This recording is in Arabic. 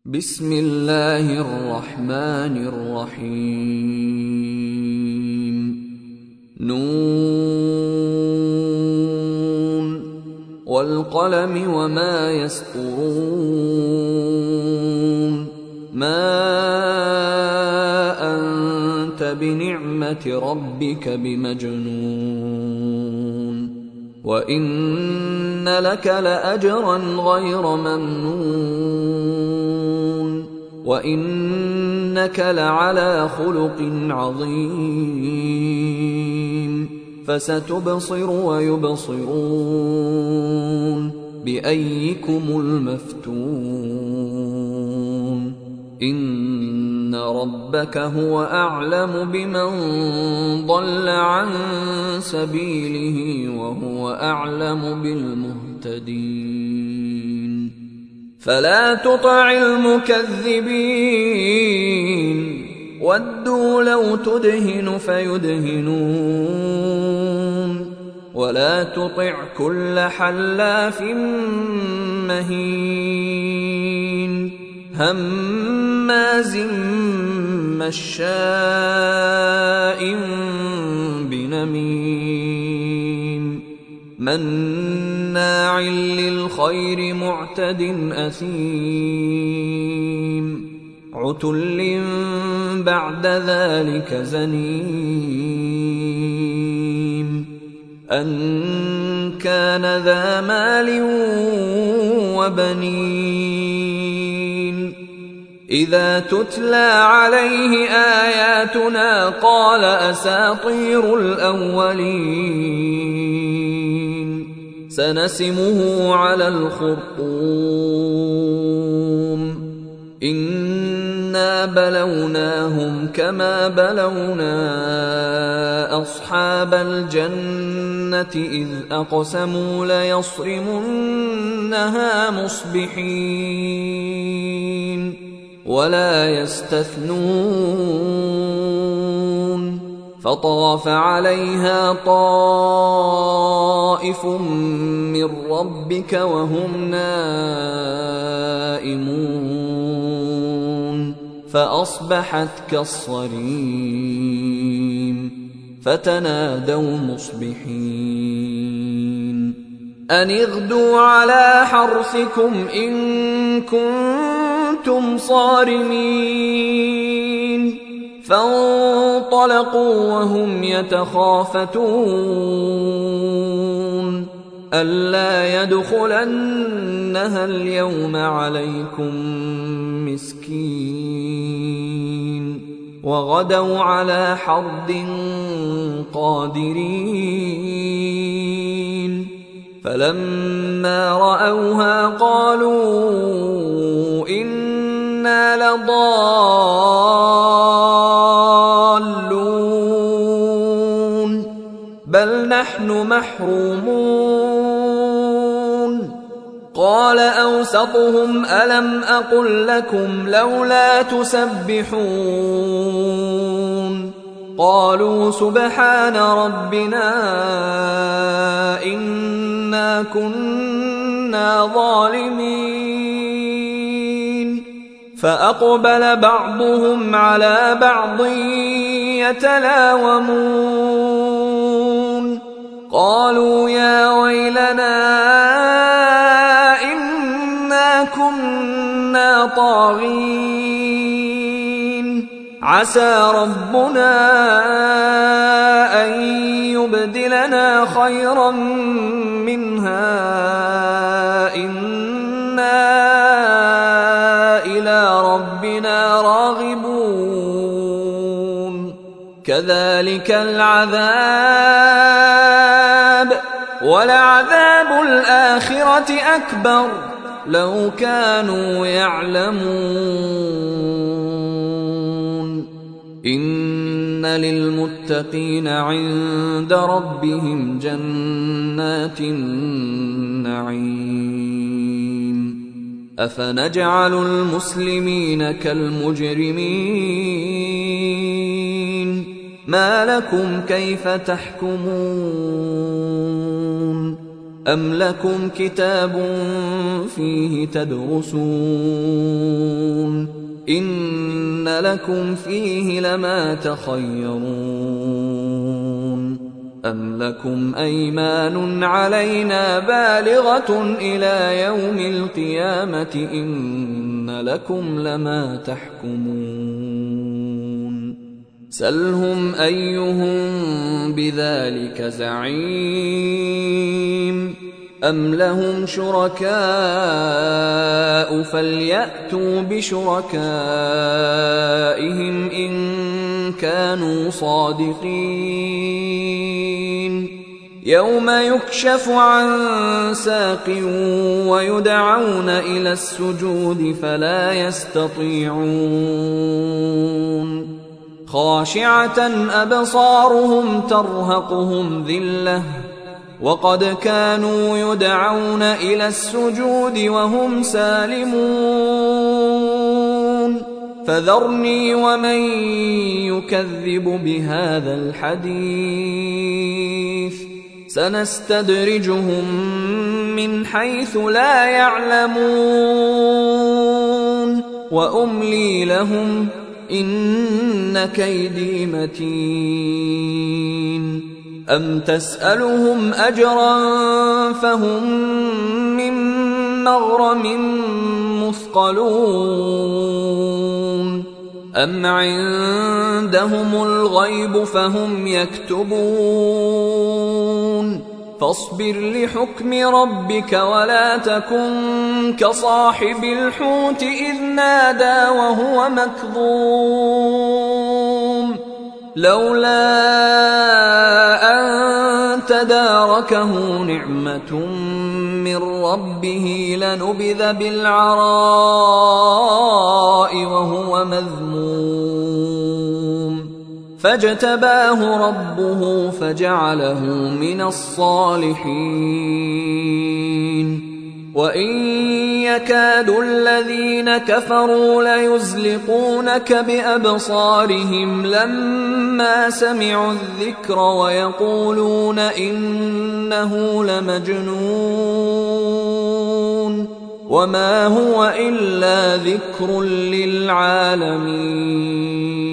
بسم الله الرحمن الرحيم نون والقلم وما يسطرون ما أنت بنعمة ربك بمجنون وإن لك لأجرا غير ممنون وإنك لعلى خلق عظيم فستبصر ويبصرون بأيكم المفتون إن ربك هو أعلم بمن ضل عن سبيله وهو أعلم بالمهتدين فلا تطع المكذبين ودوا لو تدهن فيدهنون ولا تطع كل حلاف مهين هماز مشاء بنميم مناع للخير معتد أثيم عتل بعد ذلك زنيم أن كان ذا مال وبنين إذا تتلى عليه آياتنا قال أساطير الأولين سنسمه على الخرطوم إنا بلوناهم كما بلونا أصحاب الجنة إذ أقسموا ليصرمنها مصبحين ولا يستثنون فطاف عليها طائف من ربك وهم نائمون فأصبحت كالصريم فتنادوا مصبحين أن اغدوا على حرثكم إن كنتم صارمين فانطلقوا وهم يتخافتون ألا يدخلنها اليوم عليكم مسكين وغدوا على حرد قادرين فلما رأوها قالوا إنا لضالون بل نحن محرومون قال أوسطهم ألم أقل لكم لولا تسبحون قالوا سبحان ربنا إنا كنا ظالمين فأقبل بعضهم على بعض يتلاومون قالوا يا ويلنا إنا كنا طاغين عسى ربنا أن يبدلنا خيرا منها إنا إلى ربنا راغبون كذلك العذاب ولعذاب الآخرة أكبر لو كانوا يعلمون إن للمتقين عند ربهم جنات النعيم أفنجعل المسلمين كالمجرمين ما لكم كيف تحكمون أم لكم كتاب فيه تدرسون إن لكم فيه لما تخيرون أم لكم أيمان علينا بالغة إلى يوم القيامة إن لكم لما تحكمون سلهم أيهم بذلك زعيم أم لهم شركاء فليأتوا بشركائهم إن كانوا صادقين يوم يكشف عن ساق ويدعون إلى السجود فلا يستطيعون خاشعة أبصارهم ترهقهم ذلة وقد كانوا يدعون إلى السجود وهم سالمون فذرني ومن يكذب بهذا الحديث سنستدرجهم من حيث لا يعلمون وأملي لهم إن كيدي متين أم تسألهم أجرا فهم من مغرم مثقلون أم عندهم الغيب فهم يكتبون فاصبر لحكم ربك ولا تكن كصاحب الحوت إذ نادى وهو مكظوم لولا أن تداركه نعمة من ربه لنبذ بالعراء وهو مذموم فاجتباه ربه فجعله من الصالحين وإن يكاد الذين كفروا ليزلقونك بأبصارهم لما سمعوا الذكر ويقولون إنه لمجنون وما هو إلا ذكر للعالمين